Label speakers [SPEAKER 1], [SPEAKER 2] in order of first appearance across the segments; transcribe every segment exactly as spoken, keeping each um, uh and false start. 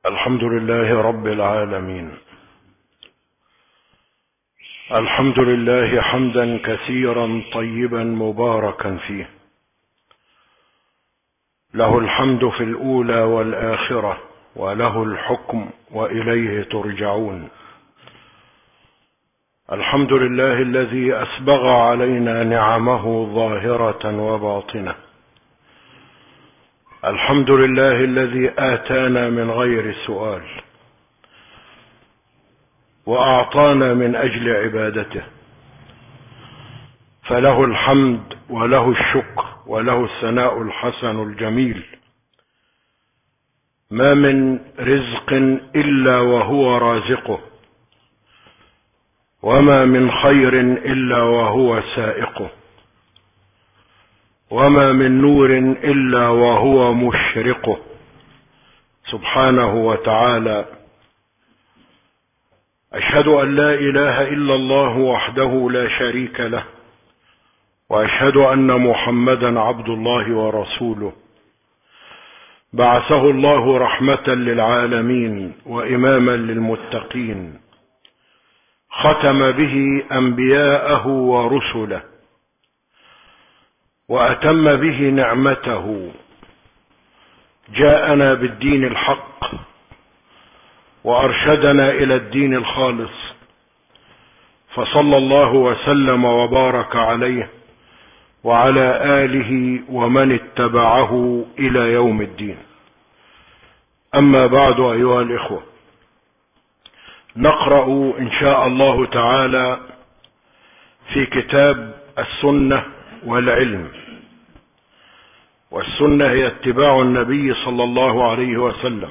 [SPEAKER 1] الحمد لله رب العالمين. الحمد لله حمدا كثيرا طيبا مباركا فيه، له الحمد في الأولى والآخرة، وله الحكم وإليه ترجعون. الحمد لله الذي أسبغ علينا نعمه ظاهرة وباطنة. الحمد لله الذي آتانا من غير سؤال وأعطانا من أجل عبادته، فله الحمد وله الشكر وله الثناء الحسن الجميل. ما من رزق إلا وهو رازقه، وما من خير إلا وهو سائقه، وما من نور إلا وهو مشرقه سبحانه وتعالى. أشهد أن لا إله إلا الله وحده لا شريك له، وأشهد أن محمدا عبد الله ورسوله، بعثه الله رحمة للعالمين وإماما للمتقين، ختم به أنبياءه ورسله، وأتم به نعمته، جاءنا بالدين الحق وأرشدنا إلى الدين الخالص، فصلى الله وسلم وبارك عليه وعلى آله ومن اتبعه إلى يوم الدين. أما بعد أيها الإخوة، نقرأ إن شاء الله تعالى في كتاب السنة والعلم. والسنة هي اتباع النبي صلى الله عليه وسلم،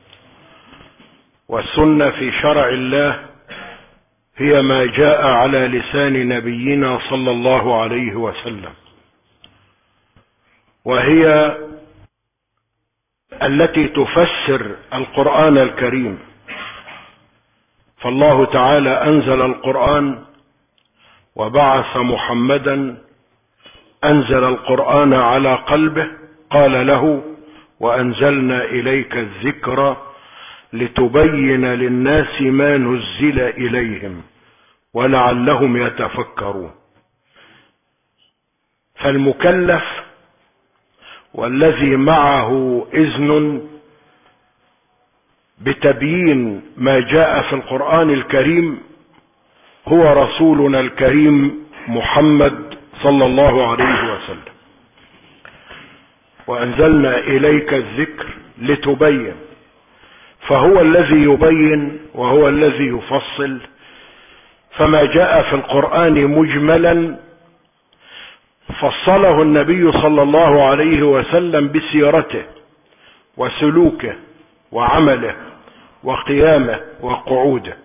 [SPEAKER 1] والسنة في شرع الله هي ما جاء على لسان نبينا صلى الله عليه وسلم، وهي التي تفسر القرآن الكريم. فالله تعالى أنزل القرآن وبعث محمدا، أنزل القرآن على قلبه، قال له: وأنزلنا إليك الذكر لتبين للناس ما نزل إليهم ولعلهم يتفكرون. فالمكلف والذي معه إذن بتبيين ما جاء في القرآن الكريم هو رسولنا الكريم محمد صلى الله عليه وسلم. وأنزلنا إليك الذكر لتبين، فهو الذي يبين وهو الذي يفصل. فما جاء في القرآن مجملا فصله النبي صلى الله عليه وسلم بسيرته وسلوكه وعمله وقيامه وقعوده.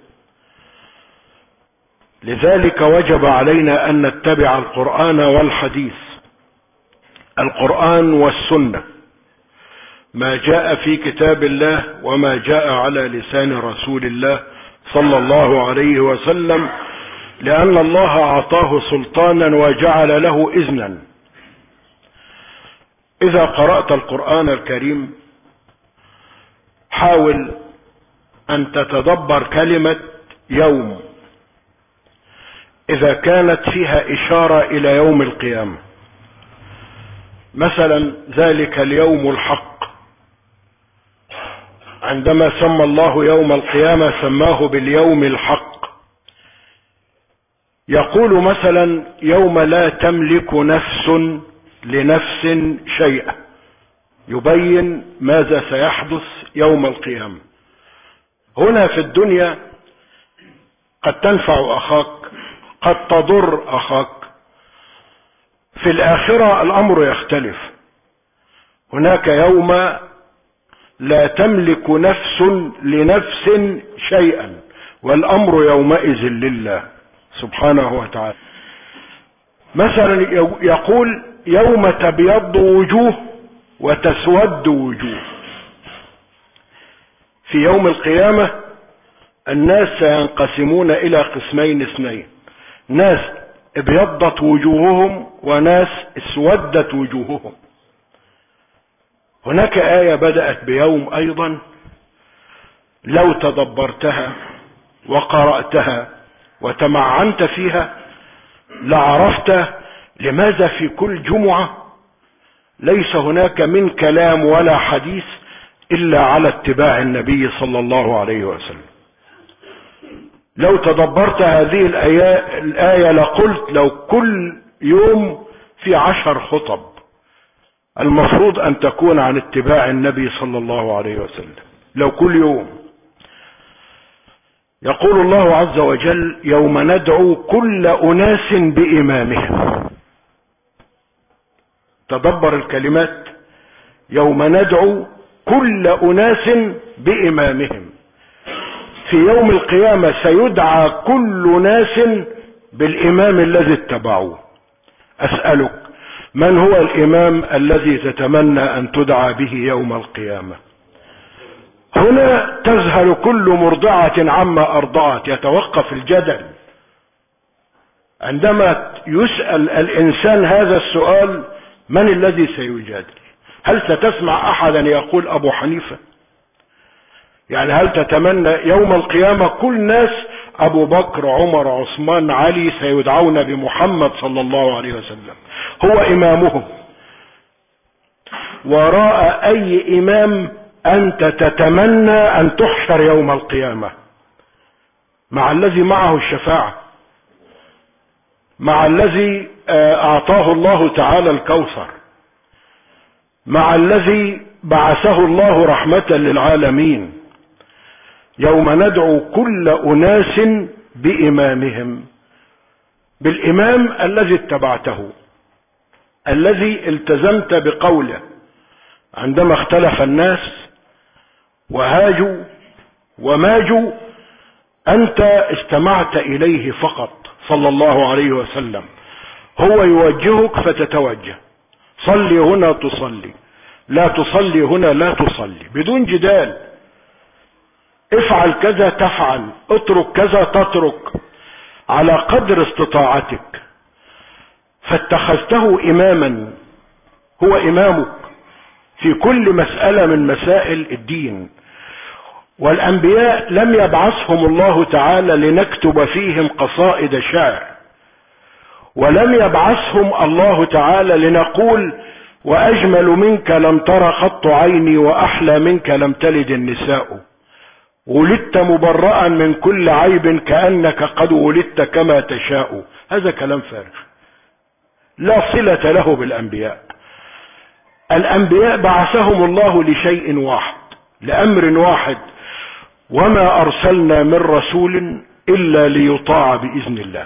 [SPEAKER 1] لذلك وجب علينا أن نتبع القرآن والحديث، القرآن والسنة، ما جاء في كتاب الله وما جاء على لسان رسول الله صلى الله عليه وسلم، لأن الله أعطاه سلطانا وجعل له إذنا. إذا قرأت القرآن الكريم حاول أن تتدبر كلمة يوم إذا كانت فيها إشارة إلى يوم القيامة. مثلا ذلك اليوم الحق، عندما سمى الله يوم القيامة سماه باليوم الحق. يقول مثلا: يوم لا تملك نفس لنفس شيئا، يبين ماذا سيحدث يوم القيامة. هنا في الدنيا قد تنفع أخاك، قد تضر أخاك. في الآخرة الأمر يختلف، هناك يوم لا تملك نفس لنفس شيئا، والأمر يومئذ لله سبحانه وتعالى. مثلا يقول: يوم تبيض وجوه وتسود وجوه. في يوم القيامة الناس سينقسمون إلى قسمين اثنين: ناس ابيضت وجوههم وناس اسودت وجوههم. هناك آية بدأت بيوم أيضا لو تدبرتها وقرأتها وتمعنت فيها لعرفت لماذا في كل جمعة ليس هناك من كلام ولا حديث إلا على اتباع النبي صلى الله عليه وسلم. لو تدبرت هذه الآية, الآية لقلت لو كل يوم في عشر خطب المفروض أن تكون عن اتباع النبي صلى الله عليه وسلم، لو كل يوم. يقول الله عز وجل: يوم ندعو كل أناس بإمامهم. تدبر الكلمات: يوم ندعو كل أناس بإمامهم. في يوم القيامة سيدعى كل ناس بالإمام الذي اتبعوه. أسألك، من هو الإمام الذي تتمنى أن تدعى به يوم القيامة؟ هنا تذهل كل مرضعة عما أرضعت. يتوقف الجدل عندما يسأل الإنسان هذا السؤال: من الذي سيجادل؟ هل ستسمع أحدا يقول أبو حنيفة؟ يعني هل تتمنى يوم القيامة كل ناس أبو بكر عمر عثمان علي سيدعون بمحمد صلى الله عليه وسلم هو إمامهم؟ وراء أي إمام أنت تتمنى أن تحشر يوم القيامة؟ مع الذي معه الشفاعة، مع الذي أعطاه الله تعالى الكوثر، مع الذي بعثه الله رحمة للعالمين. يوم ندعو كل أناس بإمامهم، بالإمام الذي اتبعته، الذي التزمت بقوله عندما اختلف الناس وهاجوا وماجوا، أنت استمعت إليه فقط صلى الله عليه وسلم. هو يوجهك فتتوجه، صلي هنا تصلي، لا تصلي هنا لا تصلي، بدون جدال. افعل كذا تفعل، اترك كذا تترك، على قدر استطاعتك. فاتخذته إماما، هو إمامك في كل مسألة من مسائل الدين. والأنبياء لم يبعثهم الله تعالى لنكتب فيهم قصائد شعر، ولم يبعثهم الله تعالى لنقول: وأجمل منك لم تر خط عيني، وأحلى منك لم تلد النساء، ولدت مبرأ من كل عيب كأنك قد ولدت كما تشاء. هذا كلام فارغ لا صلة له بالأنبياء. الأنبياء بعثهم الله لشيء واحد، لأمر واحد: وما أرسلنا من رسول إلا ليطاع بإذن الله.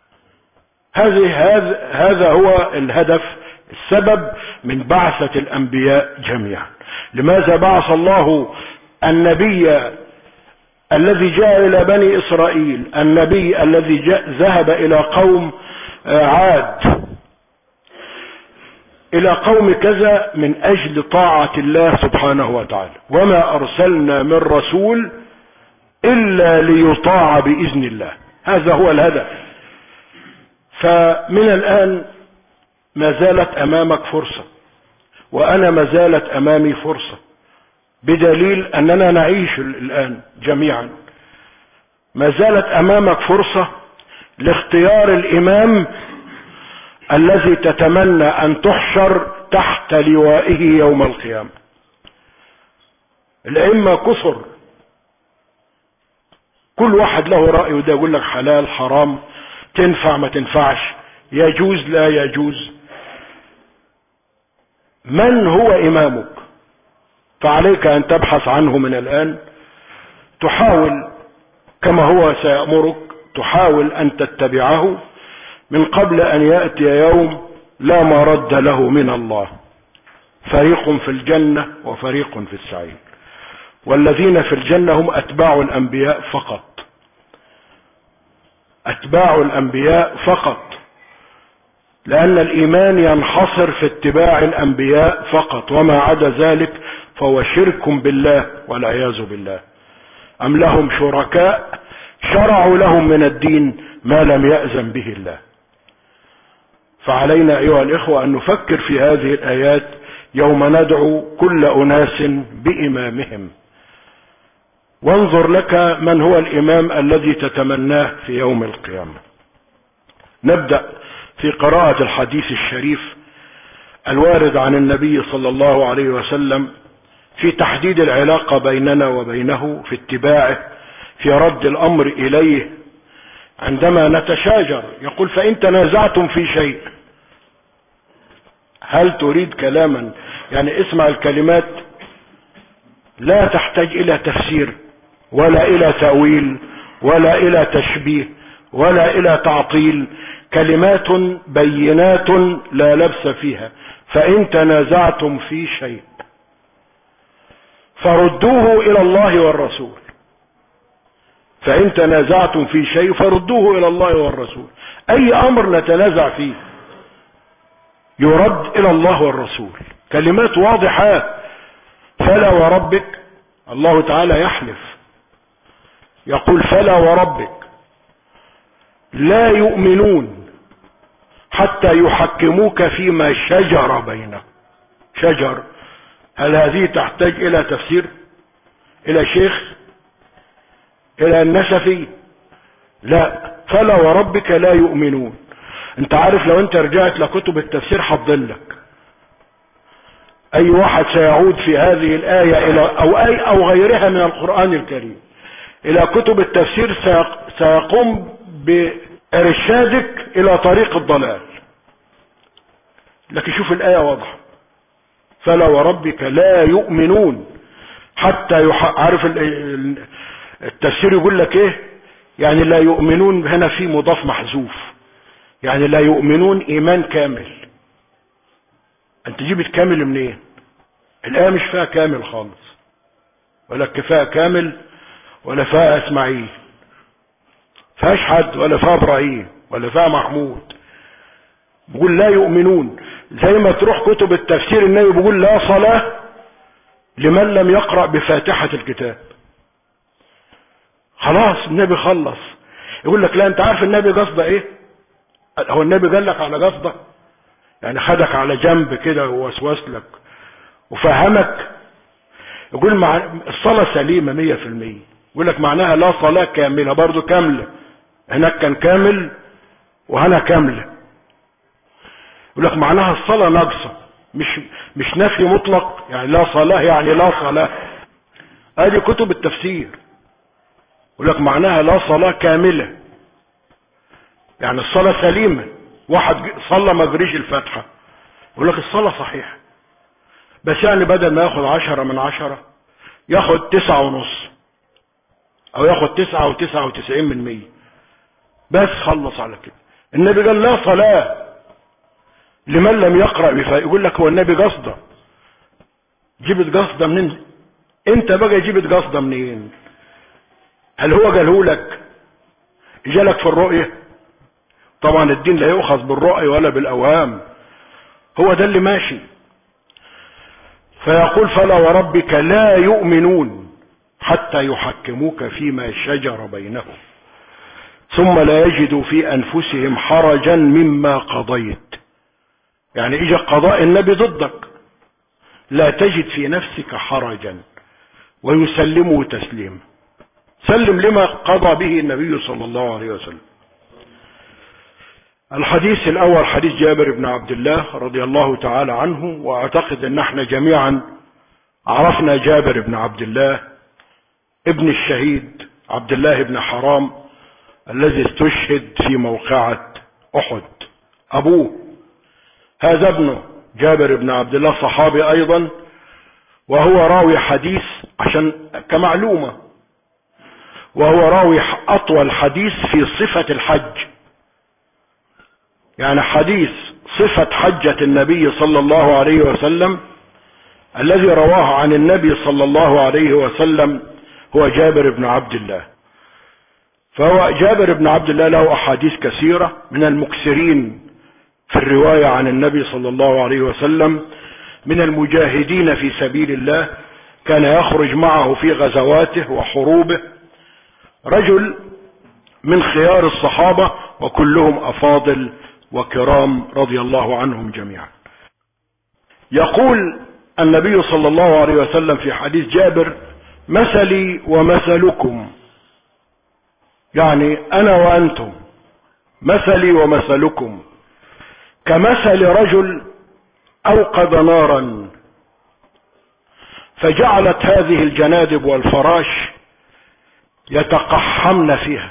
[SPEAKER 1] هذا هذا هو الهدف، السبب من بعثة الأنبياء جميعا. لماذا بعث الله النبي الذي جاء إلى بني إسرائيل، النبي الذي ذهب إلى قوم عاد، إلى قوم كذا، من أجل طاعة الله سبحانه وتعالى؟ وما أرسلنا من رسول إلا ليطاع بإذن الله. هذا هو الهدف. فمن الآن ما زالت أمامك فرصة، وأنا ما زالت أمامي فرصة، بدليل أننا نعيش الآن جميعا. ما زالت أمامك فرصة لاختيار الإمام الذي تتمنى أن تحشر تحت لوائه يوم القيامة. الأئمة كثر، كل واحد له رأي، وده يقول لك حلال حرام، تنفع ما تنفعش، يجوز لا يجوز. من هو إمامك؟ فعليك أن تبحث عنه من الآن، تحاول كما هو سيأمرك، تحاول أن تتبعه من قبل أن يأتي يوم لا مرد له من الله. فريق في الجنة وفريق في السعير، والذين في الجنة هم أتباع الأنبياء فقط، أتباع الأنبياء فقط، لأن الإيمان ينحصر في اتباع الأنبياء فقط، وما عدا ذلك فهو شرك بالله والعياذ بالله. أم لهم شركاء شرعوا لهم من الدين ما لم يأذن به الله. فعلينا أيها الإخوة أن نفكر في هذه الآيات: يوم ندعو كل أناس بإمامهم. وانظر لك من هو الإمام الذي تتمناه في يوم القيامة. نبدأ في قراءة الحديث الشريف الوارد عن النبي صلى الله عليه وسلم في تحديد العلاقة بيننا وبينه، في اتباعه، في رد الأمر إليه عندما نتشاجر. يقول: فإن تنازعتم في شيء. هل تريد كلاما؟ يعني اسمع الكلمات، لا تحتاج إلى تفسير ولا إلى تأويل ولا إلى تشبيه ولا إلى تعطيل، كلمات بينات لا لبس فيها. فإن تنازعتم في شيء فردوه إلى الله والرسول. فإن تنازعتم في شيء فردوه إلى الله والرسول. أي أمر نتنازع فيه يرد إلى الله والرسول. كلمات واضحات. فلا وربك، الله تعالى يحلف يقول: فلا وربك لا يؤمنون حتى يحكموك فيما شجر بينهم. شجر، هل هذه تحتاج إلى تفسير، إلى شيخ، إلى النسفي؟ لا. فلا وربك لا يؤمنون. انت عارف لو انت رجعت لكتب التفسير هتضلك. اي واحد سيعود في هذه الآية الى او اي او غيرها من القرآن الكريم الى كتب التفسير سيقوم بارشادك الى طريق الضلال. لكن شوف الآية واضحة: فلا وربك لا يؤمنون حتى يح... عارف التفسير يقول لك ايه؟ يعني لا يؤمنون هنا في مضاف محذوف، يعني لا يؤمنون ايمان كامل. انت جيبت كامل منين؟ إيه؟ الآية مش فيها كامل خالص، ولا كفاء كامل، ولا فيها اسماعيل، فيهاش حد، ولا فيها ابراهيم، ولا فيها محمود. بيقول لا يؤمنون. زي ما تروح كتب التفسير النبي بيقول: لا صلاة لمن لم يقرأ بفاتحة الكتاب. خلاص النبي خلص. يقول لك: لا، انت عارف النبي قصده ايه؟ هو النبي قال لك على قصده؟ يعني خدك على جنب كده ووسوس لك وفهمك؟ يقول مع الصلاة سليمة مية في المية. يقول لك معناها لا صلاة كاملة، برضو كاملة. هناك كان كامل وهنا كاملة. يقول لك معناها الصلاة ناقصة، مش مش نفي مطلق، يعني لا صلاة يعني لا صلاة. ادي كتب التفسير. يقول لك معناها لا صلاة كاملة، يعني الصلاة سليمة. واحد صلى ما جريش الفاتحة، يقول لك الصلاة صحيحة، بس يعني بدل ما ياخد عشرة من عشرة ياخد تسعة ونص، او ياخد تسعة وتسعة وتسعين من مية، بس خلص على كده. النبي قال لا صلاة لمن لم يقرأ بفاتحة. يقول لك هو النبي قصده؟ جيبت قصده منين؟ انت بقى جيبت قصده منين؟ هل هو قاله لك؟ جالك في الرؤية؟ طبعا الدين لا يؤخذ بالرؤية ولا بالاوهام، هو ده اللي ماشي. فيقول: فلا وربك لا يؤمنون حتى يحكموك فيما شجر بينهم ثم لا يجدوا في انفسهم حرجا مما قضيت. يعني اجى قضاء النبي ضدك، لا تجد في نفسك حرجا، ويسلموا تسليما. سلم لما قضى به النبي صلى الله عليه وسلم. الحديث الاول حديث جابر بن عبد الله رضي الله تعالى عنه، واعتقد ان احنا جميعا عرفنا جابر بن عبد الله ابن الشهيد عبد الله بن حرام الذي استشهد في موقعة احد. ابوه هذا ابنه جابر بن عبد الله صحابي ايضا، وهو راوي حديث عشان كمعلومة، وهو راوي اطول حديث في صفة الحج. يعني حديث صفة حجة النبي صلى الله عليه وسلم الذي رواه عن النبي صلى الله عليه وسلم هو جابر بن عبد الله. فهو جابر بن عبد الله له احاديث كثيرة، من المكثرين في الرواية عن النبي صلى الله عليه وسلم، من المجاهدين في سبيل الله، كان يخرج معه في غزواته وحروبه، رجل من خيار الصحابة وكلهم افاضل وكرام رضي الله عنهم جميعا. يقول النبي صلى الله عليه وسلم في حديث جابر: مثلي ومثلكم، يعني انا وانتم، مثلي ومثلكم كمثل رجل اوقد نارا فجعلت هذه الجنادب والفراش يتقحمن فيها.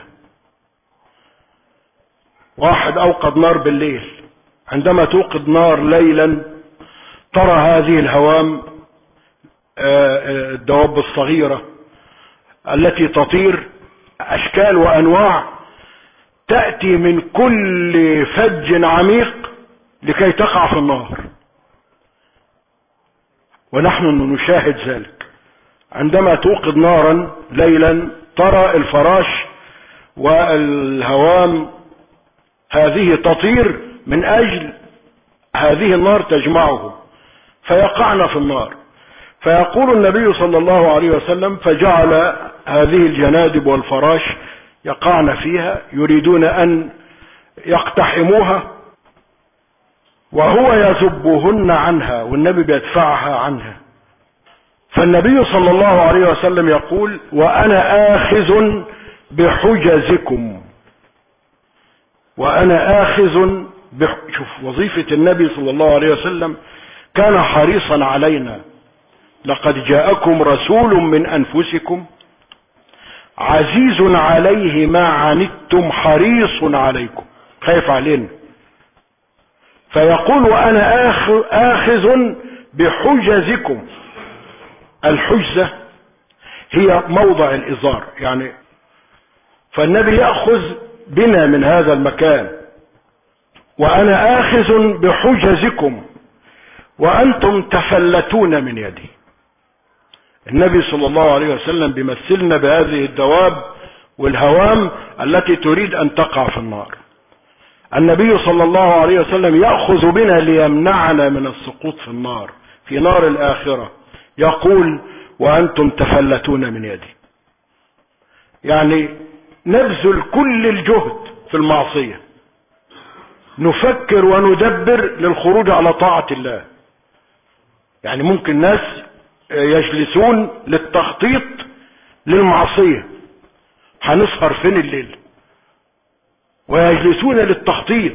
[SPEAKER 1] واحد اوقد نار بالليل، عندما توقد نار ليلا ترى هذه الهوام الدواب الصغيرة التي تطير اشكال وانواع تأتي من كل فج عميق لكي تقع في النار، ونحن نشاهد ذلك. عندما توقد نارا ليلا ترى الفراش والهوام هذه تطير من اجل هذه النار تجمعهم فيقعن في النار. فيقول النبي صلى الله عليه وسلم فجعل هذه الجنادب والفراش يقعن فيها يريدون ان يقتحموها وهو يذبهن عنها، والنبي بيدفعها عنها. فالنبي صلى الله عليه وسلم يقول وانا آخذ بحجزكم، وانا آخذ بح... شوف وظيفة النبي صلى الله عليه وسلم، كان حريصا علينا. لقد جاءكم رسول من انفسكم عزيز عليه ما عنتم حريص عليكم، خايف علينا. فيقول وانا آخذ بحجزكم. الحجزة هي موضع الازار يعني، فالنبي يأخذ بنا من هذا المكان. وانا آخذ بحجزكم وانتم تفلتون من يدي. النبي صلى الله عليه وسلم بيمثلنا بهذه الدواب والهوام التي تريد ان تقع في النار. النبي صلى الله عليه وسلم يأخذ بنا ليمنعنا من السقوط في النار، في نار الآخرة. يقول وأنتم تفلتون من يدي، يعني نبذل كل الجهد في المعصية، نفكر وندبر للخروج على طاعة الله. يعني ممكن ناس يجلسون للتخطيط للمعصية، هنسهر فين الليل، ويجلسون للتخطيط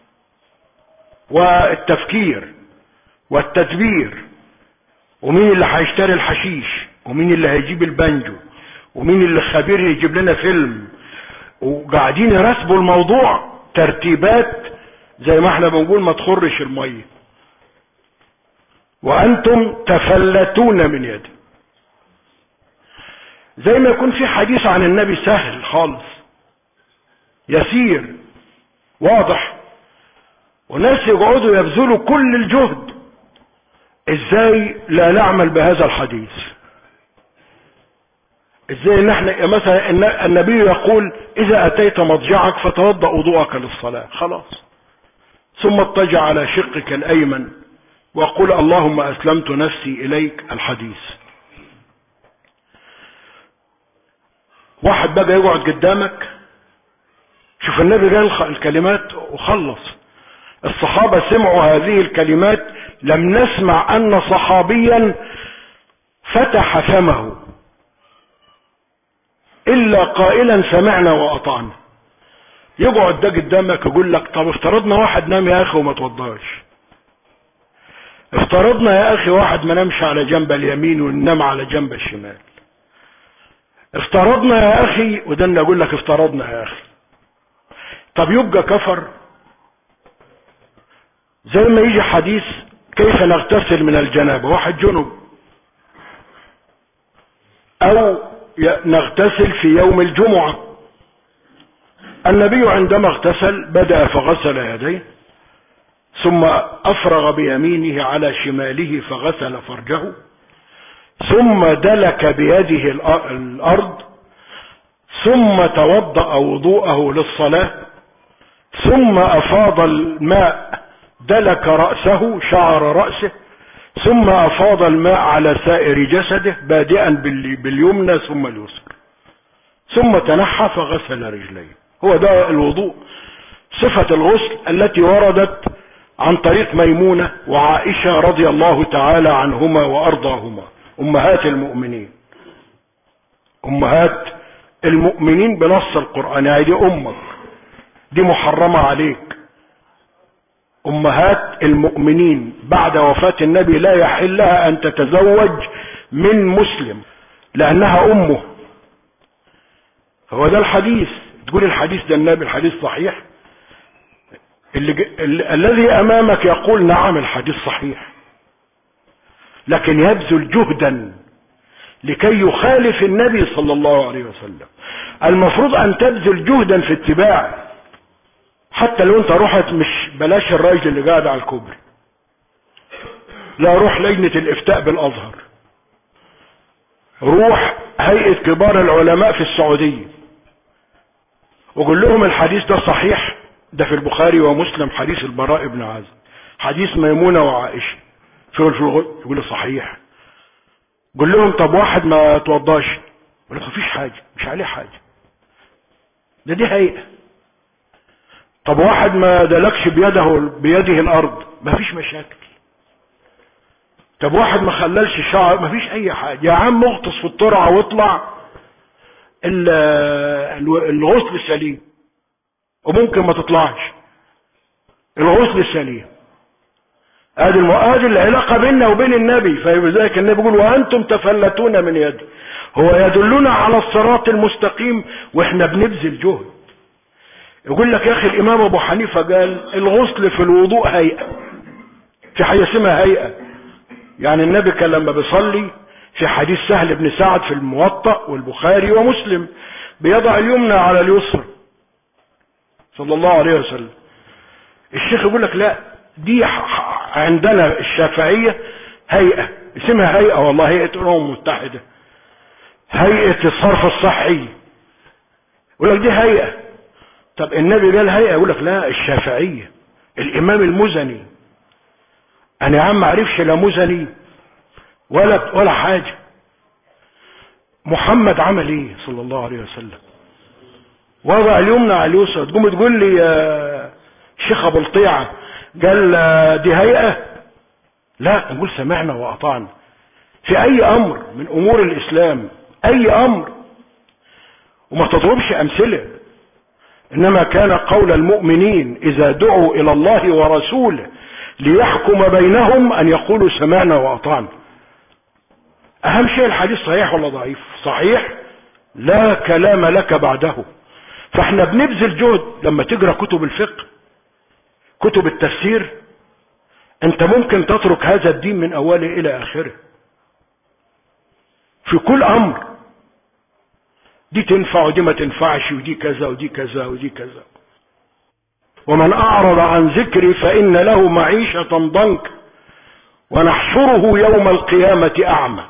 [SPEAKER 1] والتفكير والتدبير، ومين اللي هيشتري الحشيش، ومين اللي هيجيب البانجو، ومين اللي خبير يجيب لنا فيلم، وقاعدين يرتبوا الموضوع ترتيبات زي ما احنا بنقول ما تخرش المية. وانتم تفلتون من يدي، زي ما يكون في حديث عن النبي سهل خالص يسير واضح، وناس يقعدوا يبذلوا كل الجهد. ازاي لا نعمل بهذا الحديث؟ ازاي ان احنا مثلا النبي يقول اذا اتيت مضجعك فتوضأ وضوءك للصلاة، خلاص، ثم اضطجع على شقك الايمن وقل اللهم اسلمت نفسي اليك، الحديث. واحد بقى يقعد قدامك، شوف النبي قال الكلمات وخلص. الصحابة سمعوا هذه الكلمات، لم نسمع ان صحابيا فتح فمه الا قائلا سمعنا واطعنا. يقعد ده قدامك يقول لك طب افترضنا واحد نام يا اخي وما توضاش، افترضنا يا اخي واحد ما نامش على جنب اليمين وننام على جنب الشمال، افترضنا يا اخي، وده اللي اقول لك افترضنا يا اخي. طب يبقى كفر؟ زي ما يجي حديث كيف نغتسل من الجنابة، واحد جنب، او نغتسل في يوم الجمعة. النبي عندما اغتسل بدأ فغسل يديه، ثم افرغ بيمينه على شماله فغسل فرجه، ثم دلك بيده الارض، ثم توضأ وضوءه للصلاة، ثم افاض الماء دلك رأسه شعر رأسه، ثم افاض الماء على سائر جسده بادئا باليمنى ثم اليسرى، ثم تنحى فغسل رجليه. هو ده الوضوء، صفة الغسل التي وردت عن طريق ميمونة وعائشة رضي الله تعالى عنهما وارضاهما امهات المؤمنين. امهات المؤمنين بنص القرآن، يعني دي امك دي محرمة عليك. امهات المؤمنين بعد وفاة النبي لا يحل لها ان تتزوج من مسلم لانها امه. هو ده الحديث. تقول الحديث ده النبي الحديث صحيح؟ اللي ج... ال... الذي امامك يقول نعم الحديث صحيح، لكن يبذل جهدا لكي يخالف النبي صلى الله عليه وسلم. المفروض ان تبذل جهدا في اتباعه، حتى لو انت رحت مش بلاش الراجل اللي قاعد على الكوبري، لا روح لجنة الافتاء بالازهر، روح هيئة كبار العلماء في السعودية وقول لهم الحديث ده صحيح، ده في البخاري ومسلم، حديث البراء بن عازب، حديث ميمونة وعائشة، شغل في الغد يقول صحيح. قول لهم طب واحد ما توضاش، يقول لك مفيش حاجة، مش عليه حاجة، ده دي هيئة. طب واحد ما دلكش بيده بيده الارض، مفيش مشاكل. طب واحد ما خللش شعر، مفيش اي حاجة. يا عم اغطس في الترعة واطلع، الغسل سليم، وممكن ما تطلعش الغسل سليم. ادي ادي العلاقة بيننا وبين النبي. فلذلك النبي يقول وانتم تفلتون من يدي، هو يدلنا على الصراط المستقيم واحنا بنبذل جهد. يقول لك يا اخي الامام ابو حنيفة قال الغسل في الوضوء هيئة، في حاجة اسمها هيئة. يعني النبي كان لما بيصلي في حديث سهل بن سعد في الموطأ والبخاري ومسلم بيضع اليمنى على اليسرى صلى الله عليه وسلم. الشيخ يقول لك لا، دي عندنا الشافعية هيئة اسمها هيئة، والله هيئة الأمم المتحدة، هيئة الصرف الصحي، يقول لك دي هيئة. طب النبي قال هيئة، يقول لك لا الشافعية الإمام المزني. أنا يا عم معرفش لا مزني ولا ولا حاجة. محمد عمل ايه صلى الله عليه وسلم؟ وضع اليمنى على اليسرى. تقوم تقول لي يا شيخ ابو الطيعة قال دي هيئة؟ لا، نقول سمعنا واطعنا في اي امر من امور الاسلام، اي امر، وما تضربش امثلة. انما كان قول المؤمنين اذا دعوا الى الله ورسوله ليحكم بينهم ان يقولوا سمعنا واطعنا. اهم شيء الحديث صحيح ولا ضعيف؟ صحيح، لا كلام لك بعده. فاحنا بنبذل جهد. لما تقرأ كتب الفقه، كتب التفسير، انت ممكن تترك هذا الدين من اوله الى اخره في كل امر. دي تنفع ودي ما تنفعش، ودي كذا ودي كذا ودي كذا. ومن اعرض عن ذكري فان له معيشة ضنكا ونحشره يوم القيامة اعمى.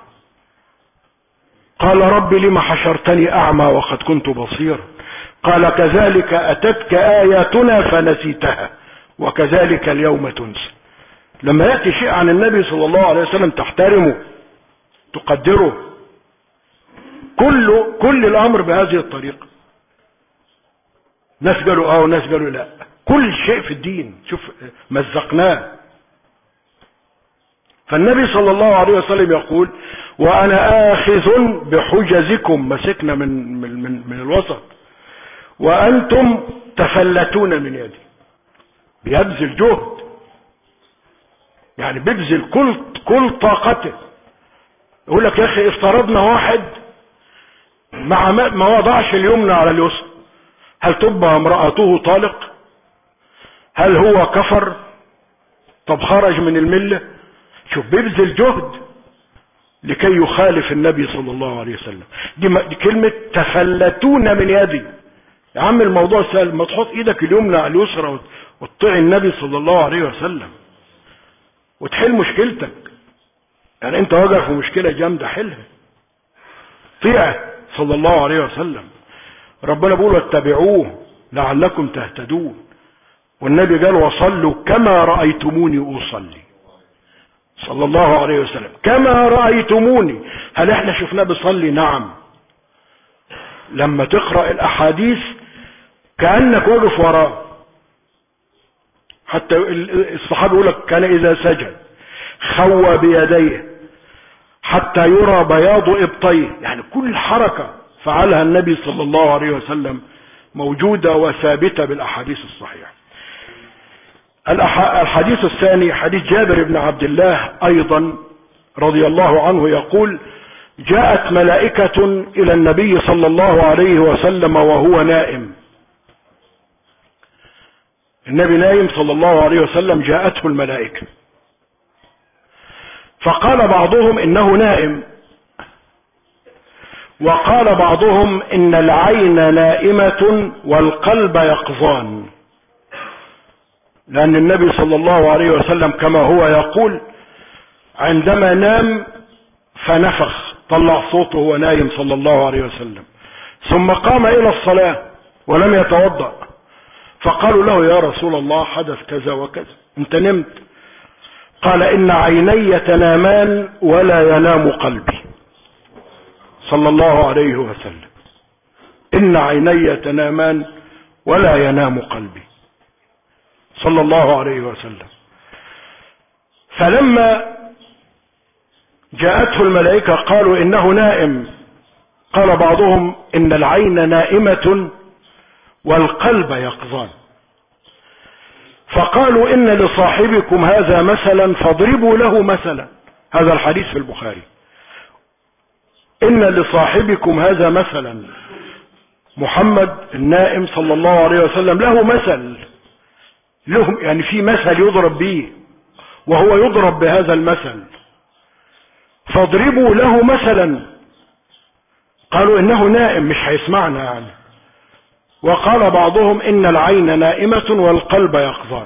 [SPEAKER 1] قال رب لم حشرتني اعمى وقد كنت بصيرا؟ قال كذلك اتتك اياتنا فنسيتها وكذلك اليوم تنسى. لما يأتي شيء عن النبي صلى الله عليه وسلم تحترمه تقدره. كل كل الامر بهذه الطريقة. ناس قالوا اه وناس قالوا لا. كل شيء في الدين شوف مزقناه. فالنبي صلى الله عليه وسلم يقول وانا اخذ بحجزكم، مسكنا من من من, من الوسط، وانتم تفلتون من يدي. بيبذل جهد، يعني بيبذل كل كل طاقته. يقول لك يا اخي افترضنا واحد مع ما وضعش اليمنى على اليسرى، هل تبقى امرأته طالق؟ هل هو كفر؟ طب خرج من الملة؟ شوف بيبذل جهد لكي يخالف النبي صلى الله عليه وسلم. دي, دي كلمة تفلتون من يدي. يا عم الموضوع سهل، ما تحط ايدك اليمنى على اليسرى وتطيع النبي صلى الله عليه وسلم وتحل مشكلتك. يعني انت واقع في مشكلة جامدة، حلها، طيعه صلى الله عليه وسلم. ربنا بيقول واتبعوه لعلكم تهتدون، والنبي قال وصلوا كما رأيتموني أصلي صلى الله عليه وسلم. كما رأيتموني، هل احنا شفناه بيصلي؟ نعم. لما تقرأ الأحاديث كأنك واقف وراه. حتى الصحابي يقول لك كان إذا سجد خوى بيديه حتى يرى بياض إبطيه، يعني كل حركة فعلها النبي صلى الله عليه وسلم موجودة وثابتة بالأحاديث الصحيحة. الحديث الثاني حديث جابر بن عبد الله أيضا رضي الله عنه يقول: جاءت ملائكة إلى النبي صلى الله عليه وسلم وهو نائم. النبي نائم صلى الله عليه وسلم، جاءته الملائكة، فقال بعضهم إنه نائم، وقال بعضهم إن العين نائمة والقلب يقظان، لأن النبي صلى الله عليه وسلم كما هو يقول عندما نام فنفخ، طلع صوته وهو نايم صلى الله عليه وسلم، ثم قام إلى الصلاة ولم يتوضأ، فقالوا له: يا رسول الله حدث كذا وكذا، انت نمت. قال: إن عيني تنامان ولا ينام قلبي، صلى الله عليه وسلم. إن عيني تنامان ولا ينام قلبي، صلى الله عليه وسلم. فلما جاءته الملائكة قالوا إنه نائم، قال بعضهم إن العين نائمة والقلب يقظان، فقالوا: إن لصاحبكم هذا مثلا فاضربوا له مثلا. هذا الحديث في البخاري. إن لصاحبكم هذا مثلا، محمد النائم صلى الله عليه وسلم له مثل، لهم يعني في مثل يضرب به وهو يضرب بهذا المثل، فاضربوا له مثلا. قالوا إنه نائم مش هيسمعنا يعني. وقال بعضهم إن العين نائمة والقلب يقظان.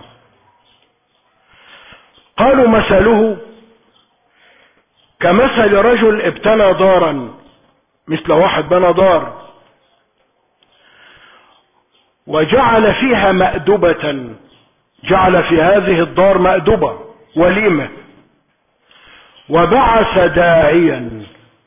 [SPEAKER 1] قالوا مثله كمثل رجل ابتنى دارا، مثل واحد بنى دار وجعل فيها مأدبة، جعل في هذه الدار مأدبة وليمة، وبعث داعيا.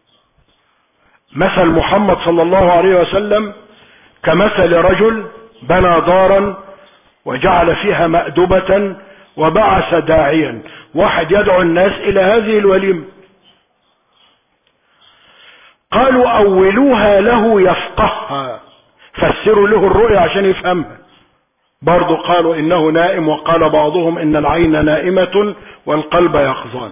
[SPEAKER 1] مثل محمد صلى الله عليه وسلم كمثل رجل بنى دارا وجعل فيها مأدبة وبعث داعيا، واحد يدعو الناس إلى هذه الوليمة. قالوا: أولوها له يفقهها، فسروا له الرؤيا عشان يفهمها. برضو قالوا إنه نائم، وقال بعضهم إن العين نائمة والقلب يقظان.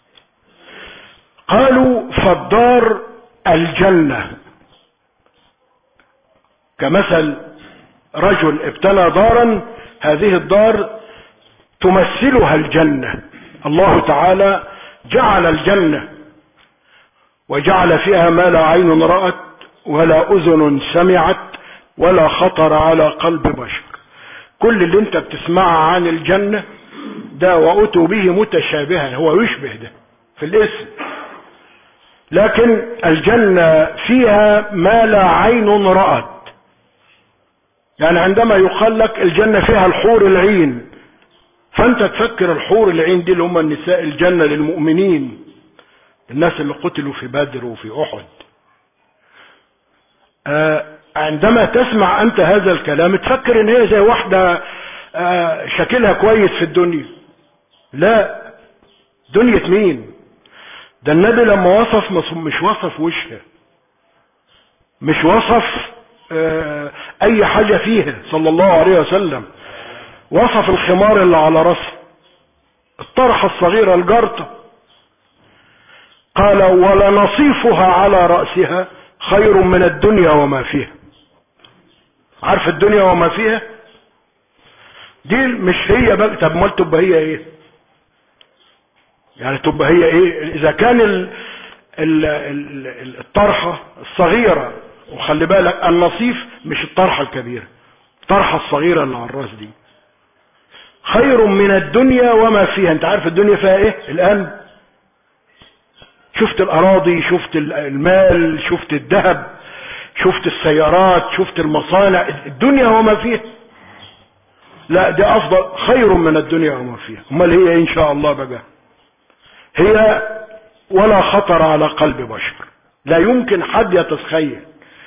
[SPEAKER 1] قالوا: فالدار الجنة، كمثل رجل ابتنى دارا، هذه الدار تمثلها الجنة. الله تعالى جعل الجنة وجعل فيها ما لا عين رأت ولا أذن سمعت ولا خطر على قلب بشر. كل اللي انت بتسمعه عن الجنة ده وأتوا به متشابها، هو يشبه ده في الاسم، لكن الجنة فيها ما لا عين رأت. يعني عندما يقال لك الجنة فيها الحور العين، فانت تفكر الحور العين دي اللي هم النساء الجنة للمؤمنين، الناس اللي قتلوا في بدر وفي أحد. آه عندما تسمع أنت هذا الكلام تفكر إن هي زي واحدة آه شكلها كويس في الدنيا. لا، دنيا مين؟ ده النبي لما وصف مش وصف وجهها، مش وصف آه أي حاجة فيها صلى الله عليه وسلم، وصف الخمار اللي على رأسها، الطرحة الصغيرة الجرطة. قال: ولنصيفها على رأسها خير من الدنيا وما فيها. عارف الدنيا وما فيها دي مش هي بقى. طب ما تبقى هي ايه؟ يعني تبقى هي ايه اذا كان ال ال ال الطرحة الصغيرة، وخلي بالك النصيف مش الطرحة الكبيرة، الطرحة الصغيرة اللي على الراس دي خير من الدنيا وما فيها. انت عارف الدنيا فيها ايه الان؟ شفت الاراضي، شفت المال، شفت الذهب، شفت السيارات، شفت المصانع، الدنيا وما فيها. لا، دي افضل، خير من الدنيا وما فيها. امال هي ان شاء الله بقى هي ولا خطر على قلب بشر، لا يمكن حد يتخيل.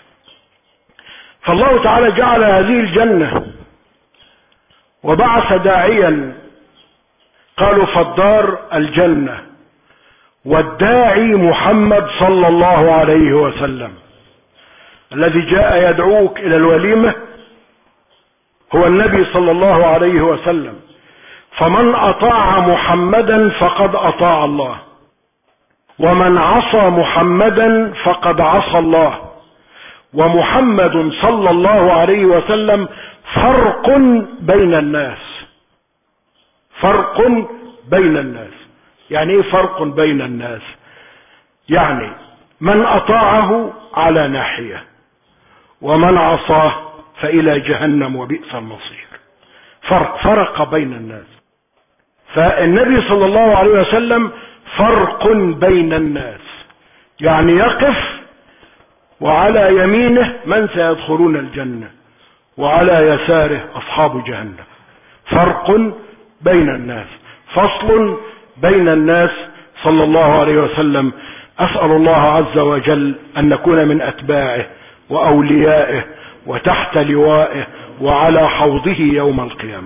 [SPEAKER 1] فالله تعالى جعل هذه الجنة وبعث داعيا. قالوا: فالدار الجنة والداعي محمد صلى الله عليه وسلم. الذي جاء يدعوك إلى الوليمة هو النبي صلى الله عليه وسلم. فمن أطاع محمدا فقد أطاع الله، ومن عصى محمدا فقد عصى الله. ومحمد صلى الله عليه وسلم فرق بين الناس. فرق بين الناس. يعني ايه فرق بين الناس؟ يعني من أطاعه على ناحية، ومن عصاه فإلى جهنم وبئس المصير. فرق فرق بين الناس. فالنبي صلى الله عليه وسلم فرق بين الناس، يعني يقف وعلى يمينه من سيدخلون الجنة، وعلى يساره أصحاب جهنم. فرق بين الناس، فصل بين الناس صلى الله عليه وسلم. أسأل الله عز وجل أن نكون من أتباعه وأوليائه وتحت لوائه وعلى حوضه يوم القيامة.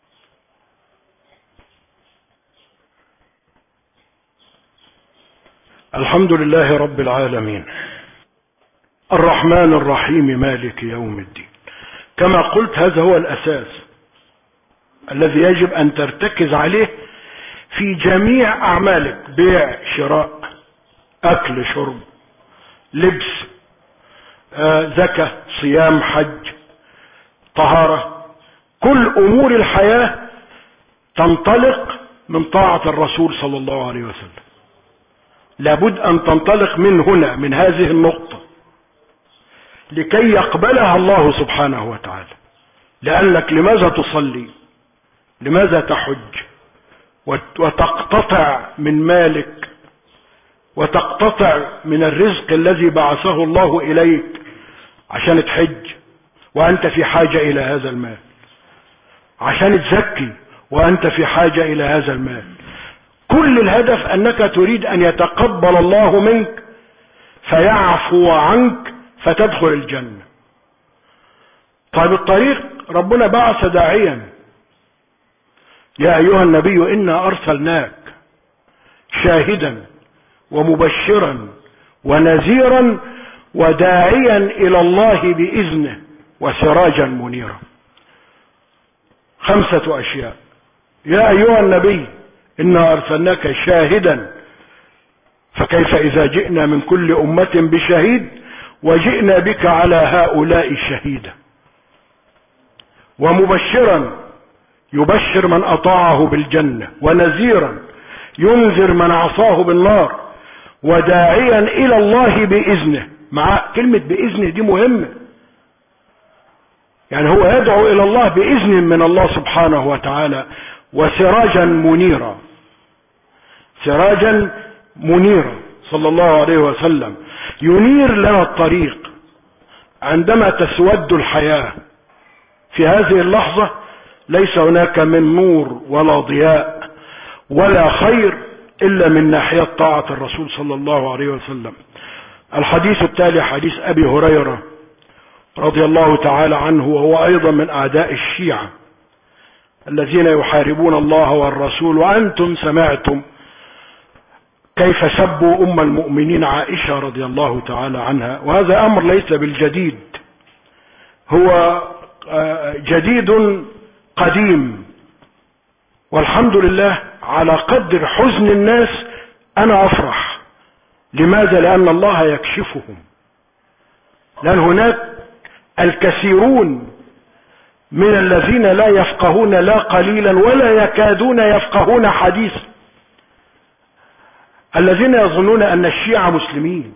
[SPEAKER 1] الحمد لله رب العالمين، الرحمن الرحيم، مالك يوم الدين. كما قلت هذا هو الأساس الذي يجب أن ترتكز عليه في جميع أعمالك: بيع، شراء، أكل، شرب، لبس، آه، زكاة، صيام، حج، طهارة. كل أمور الحياة تنطلق من طاعة الرسول صلى الله عليه وسلم. لابد أن تنطلق من هنا، من هذه النقطة، لكي يقبلها الله سبحانه وتعالى. لأنك لماذا تصلي؟ لماذا تحج وتقتطع من مالك وتقتطع من الرزق الذي بعثه الله إليك عشان تحج وأنت في حاجة إلى هذا المال، عشان تزكي وأنت في حاجة إلى هذا المال؟ كل الهدف أنك تريد أن يتقبل الله منك فيعفو عنك فتدخل الجنة. طيب الطريق، ربنا بعث داعيا: يا أيها النبي إنا أرسلناك شاهدا ومبشرا ونذيرا وداعيا إلى الله بإذنه وسراجا منيرا. خمسة أشياء. يا أيها النبي إنا أرسلناك شاهدا، فكيف إذا جئنا من كل أمة بشهيد وجئنا بك على هؤلاء شهيدا. ومبشرا، يبشر من أطاعه بالجنة، ونذيرا، ينذر من عصاه بالنار، وداعيا إلى الله بإذنه. مع كلمة بإذنه دي مهمة، يعني هو يدعو إلى الله بإذن من الله سبحانه وتعالى. وسراجا منيرا، سراجا منيرا صلى الله عليه وسلم، ينير لنا الطريق عندما تسود الحياة. في هذه اللحظة ليس هناك من نور ولا ضياء ولا خير إلا من ناحية طاعة الرسول صلى الله عليه وسلم. الحديث التالي حديث أبي هريرة رضي الله تعالى عنه، وهو أيضا من أعداء الشيعة الذين يحاربون الله والرسول. وأنتم سمعتم كيف سبوا أم المؤمنين عائشة رضي الله تعالى عنها، وهذا أمر ليس بالجديد، هو جديد قديم. والحمد لله على قدر حزن الناس أنا أفرح. لماذا؟ لأن الله يكشفهم. لأن هناك الكثيرون من الذين لا يفقهون لا قليلا ولا يكادون يفقهون حديثا، الذين يظنون أن الشيعة مسلمين،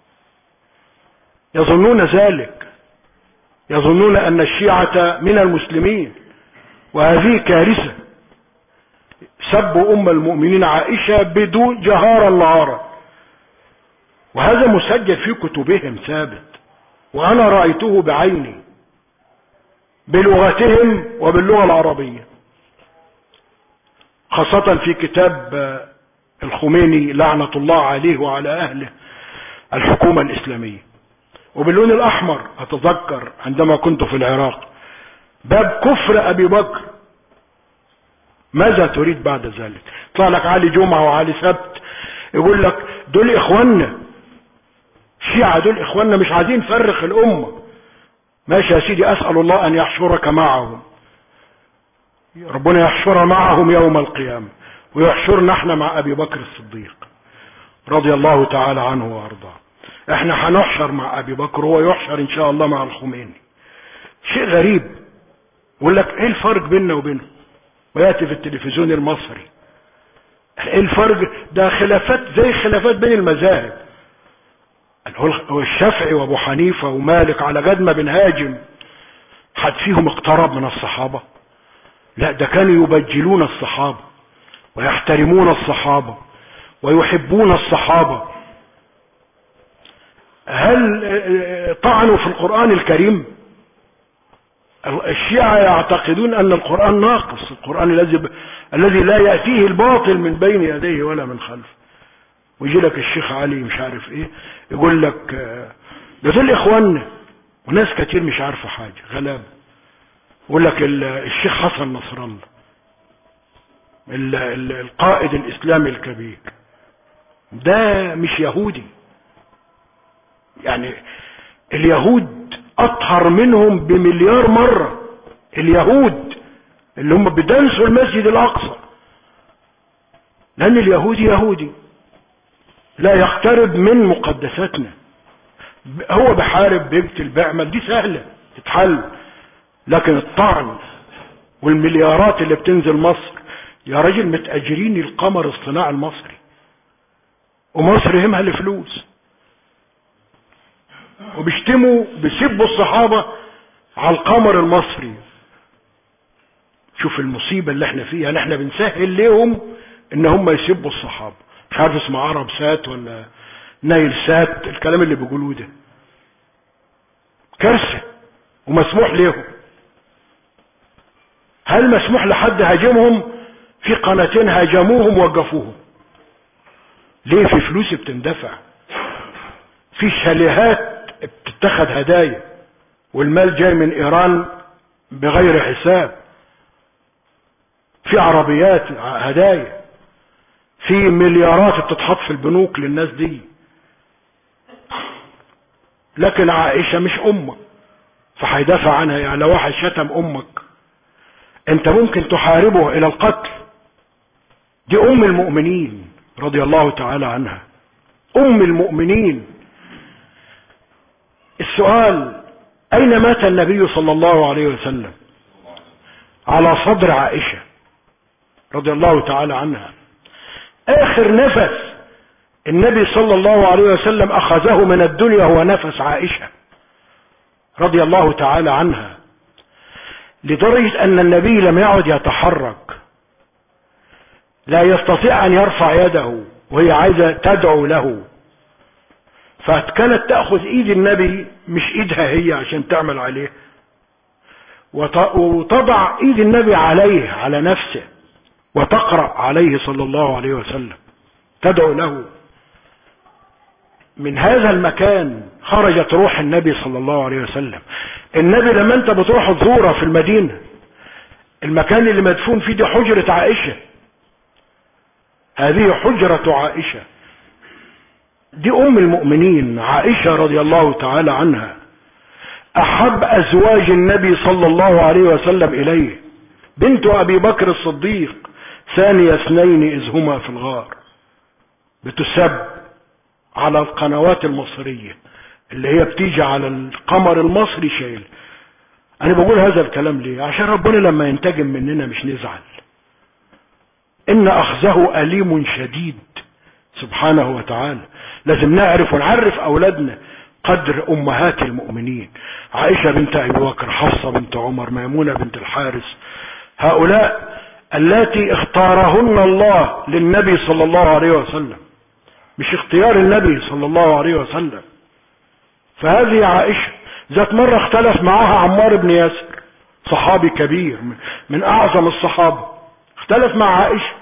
[SPEAKER 1] يظنون ذلك، يظنون أن الشيعة من المسلمين، وهذه كارثة. سبوا أم المؤمنين عائشة بدون جهارا نهارا، وهذا مسجل في كتبهم ثابت، وأنا رأيته بعيني بلغتهم وباللغة العربية، خاصة في كتاب الخميني لعنة الله عليه وعلى أهله الحكومة الإسلامية. وباللون الأحمر أتذكر عندما كنت في العراق باب كفر أبي بكر. ماذا تريد بعد ذلك؟ يطلع لك علي جمعة وعلي سبت يقول لك دول إخواننا الشيعة دول اخواننا مش عايزين نفرق الامة. ماشي يا سيدي، اسأل الله ان يحشرك معهم، ربنا يحشر معهم يوم القيامة، ويحشرنا احنا مع ابي بكر الصديق رضي الله تعالى عنه وارضاه. احنا هنحشر مع ابي بكر، وهو يحشر ان شاء الله مع الخميني. شيء غريب، يقول لك ايه الفرق بيننا وبينهم، وياتي في التلفزيون المصري ايه الفرق؟ ده خلافات زي خلافات بين المذاهب. هو الشافعي وابو حنيفة ومالك على قد ما بنهاجم حد فيهم اقترب من الصحابة؟ لا، ده كانوا يبجلون الصحابة ويحترمون الصحابة ويحبون الصحابة. هل طعنوا في القرآن الكريم؟ الشيعة يعتقدون ان القرآن ناقص، القرآن الذي الذي لا يأتيه الباطل من بين يديه ولا من خلفه. ويجي لك الشيخ علي مش عارف ايه يقول لك ده دول اخواننا، وناس كتير مش عارفه حاجة غلابة. يقول لك الشيخ حسن نصر الله القائد الاسلامي الكبير ده مش يهودي، يعني اليهود اطهر منهم بمليار مرة. اليهود اللي هم بدنسوا المسجد الاقصى، لان اليهودي يهودي لا يقترب من مقدساتنا. هو بحارب بيقتل بيعمل، دي سهلة تتحل. لكن الطعن والمليارات اللي بتنزل مصر، يا راجل متأجرين القمر الصناعي المصري، ومصر يهمها الفلوس، وبيشتموا بيسبوا الصحابة على القمر المصري. شوف المصيبة اللي احنا فيها، احنا بنسهل لهم ان هم يسبوا الصحابة. مش عارف اسمه عرب سات ولا نايل سات، الكلام اللي بيقولوه ده كارثة ومسموح لهم. هل مسموح لحد هاجمهم؟ في قناتين هاجموهم وقفوهم. ليه؟ في فلوس بتندفع، في شاليهات بتتخذ هدايا، والمال جاي من ايران بغير حساب، في عربيات هدايا، في مليارات بتتحط في البنوك للناس دي. لكن عائشة مش امك فهيدافع عنها. يعني لو واحد شتم امك انت ممكن تحاربه الى القتل، دي ام المؤمنين رضي الله تعالى عنها، ام المؤمنين. السؤال، اين مات النبي صلى الله عليه وسلم؟ على صدر عائشة رضي الله تعالى عنها. اخر نفس النبي صلى الله عليه وسلم اخذه من الدنيا هو نفس عائشة رضي الله تعالى عنها، لدرجة ان النبي لم يعد يتحرك، لا يستطيع ان يرفع يده وهي عايزة تدعو له، فكانت تأخذ ايد النبي مش ايدها هي عشان تعمل عليه، وتضع ايد النبي عليه على نفسه وتقرأ عليه صلى الله عليه وسلم تدعو له. من هذا المكان خرجت روح النبي صلى الله عليه وسلم. النبي لما انت بتروح تزوره في المدينة، المكان اللي مدفون فيه دي حجرة عائشة، هذه حجرة عائشة، دي ام المؤمنين عائشة رضي الله تعالى عنها، احب ازواج النبي صلى الله عليه وسلم اليه، بنت ابي بكر الصديق ثاني اثنين اذ هما في الغار، بتسب على القنوات المصرية اللي هي بتيجي على القمر المصري شايل. انا بقول هذا الكلام ليه؟ عشان ربنا لما ينتقم مننا مش نزعل. ان اخذه اليم شديد سبحانه وتعالى. لازم نعرف ونعرف اولادنا قدر امهات المؤمنين، عائشة بنت ابي بكر، حفصة بنت عمر، ميمونة بنت الحارث، هؤلاء التي اختارهن الله للنبي صلى الله عليه وسلم، مش اختيار النبي صلى الله عليه وسلم. فهذه عائشة ذات مرة اختلف معها عمار بن ياسر، صحابي كبير من اعظم الصحابة، اختلف مع عائشة،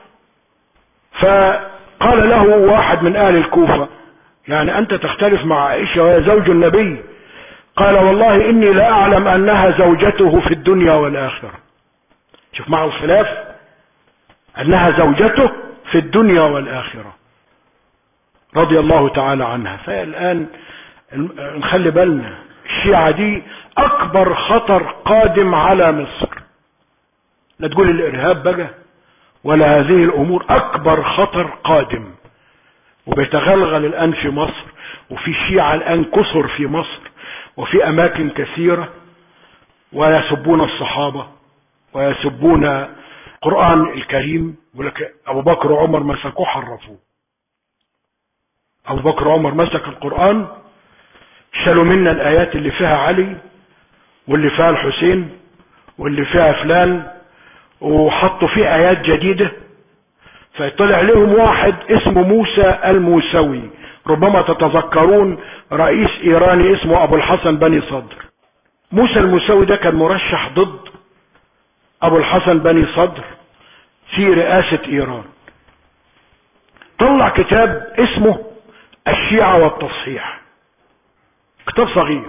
[SPEAKER 1] فقال له واحد من اهل الكوفة يعني انت تختلف مع عائشة وهي زوج النبي؟ قال والله اني لا اعلم انها زوجته في الدنيا والاخرة. شوف مع الخلاف انها زوجته في الدنيا والاخرة رضي الله تعالى عنها. فالآن نخلي بالنا، الشيعة دي اكبر خطر قادم على مصر. لا تقول الارهاب بقى ولا هذه الامور، اكبر خطر قادم وبيتغلغل الان في مصر، وفي شيعة الان كثر في مصر وفي اماكن كثيرة، ويسبون الصحابة ويسبون القرآن الكريم. ولك ابو بكر وعمر مسكوه حرفوه. ابو بكر وعمر مسك القرآن، شالوا منا الايات اللي فيها علي واللي فيها الحسين واللي فيها فلان، وحطوا فيه ايات جديدة. فيطلع لهم واحد اسمه موسى الموسوي، ربما تتذكرون رئيس ايراني اسمه ابو الحسن بني صدر. موسى الموسوي ده كان مرشح ضد ابو الحسن بني صدر في رئاسة ايران. طلع كتاب اسمه الشيعة والتصحيح، كتاب صغير.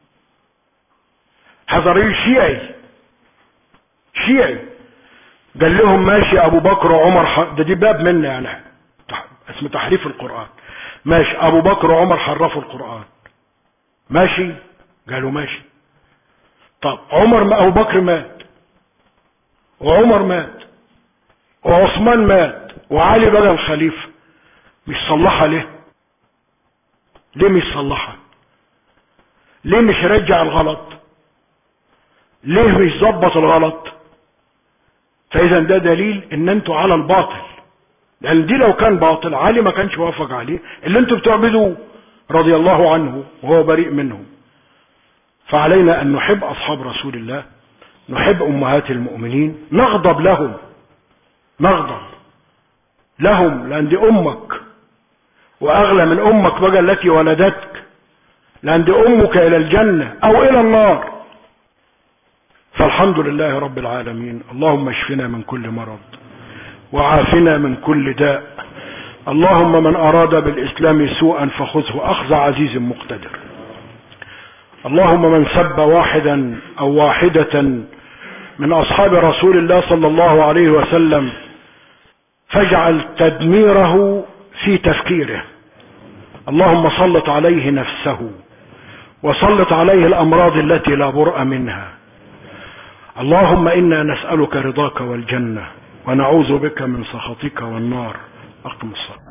[SPEAKER 1] هذا رجل شيعي شيعي قال لهم ماشي ابو بكر وعمر ح... ده دي باب منا يعني تح... اسمه تحريف القرآن. ماشي ابو بكر وعمر حرفوا القرآن، ماشي، قالوا ماشي. طب عمر ما ابو بكر مات وعمر مات وعثمان مات وعلي بقى الخليفة، مش صلحها ليه؟ ليه مش صلحها؟ ليه مش رجع الغلط؟ ليه مش ظبط الغلط؟ فاذا ده دليل ان انتوا على الباطل، لان دي لو كان باطل علي ما كانش وافق عليه اللي انتوا بتعبدوه رضي الله عنه وهو بريء منهم. فعلينا ان نحب اصحاب رسول الله، نحب امهات المؤمنين، نغضب لهم، نغضب لهم لان دي امك واغلى من امك بقى التي ولدتك، لان دي امك الى الجنة او الى النار. فالحمد لله رب العالمين. اللهم اشفنا من كل مرض وعافنا من كل داء. اللهم من اراد بالاسلام سوءا فخذه اخذ عزيز مقتدر. اللهم من سب واحدا او واحدة من اصحاب رسول الله صلى الله عليه وسلم فاجعل تدميره في تفكيره. اللهم سلط عليه نفسه وسلط عليه الامراض التي لا برأ منها. اللهم انا نسألك رضاك والجنة ونعوذ بك من سخطك والنار. اقم الصلاة.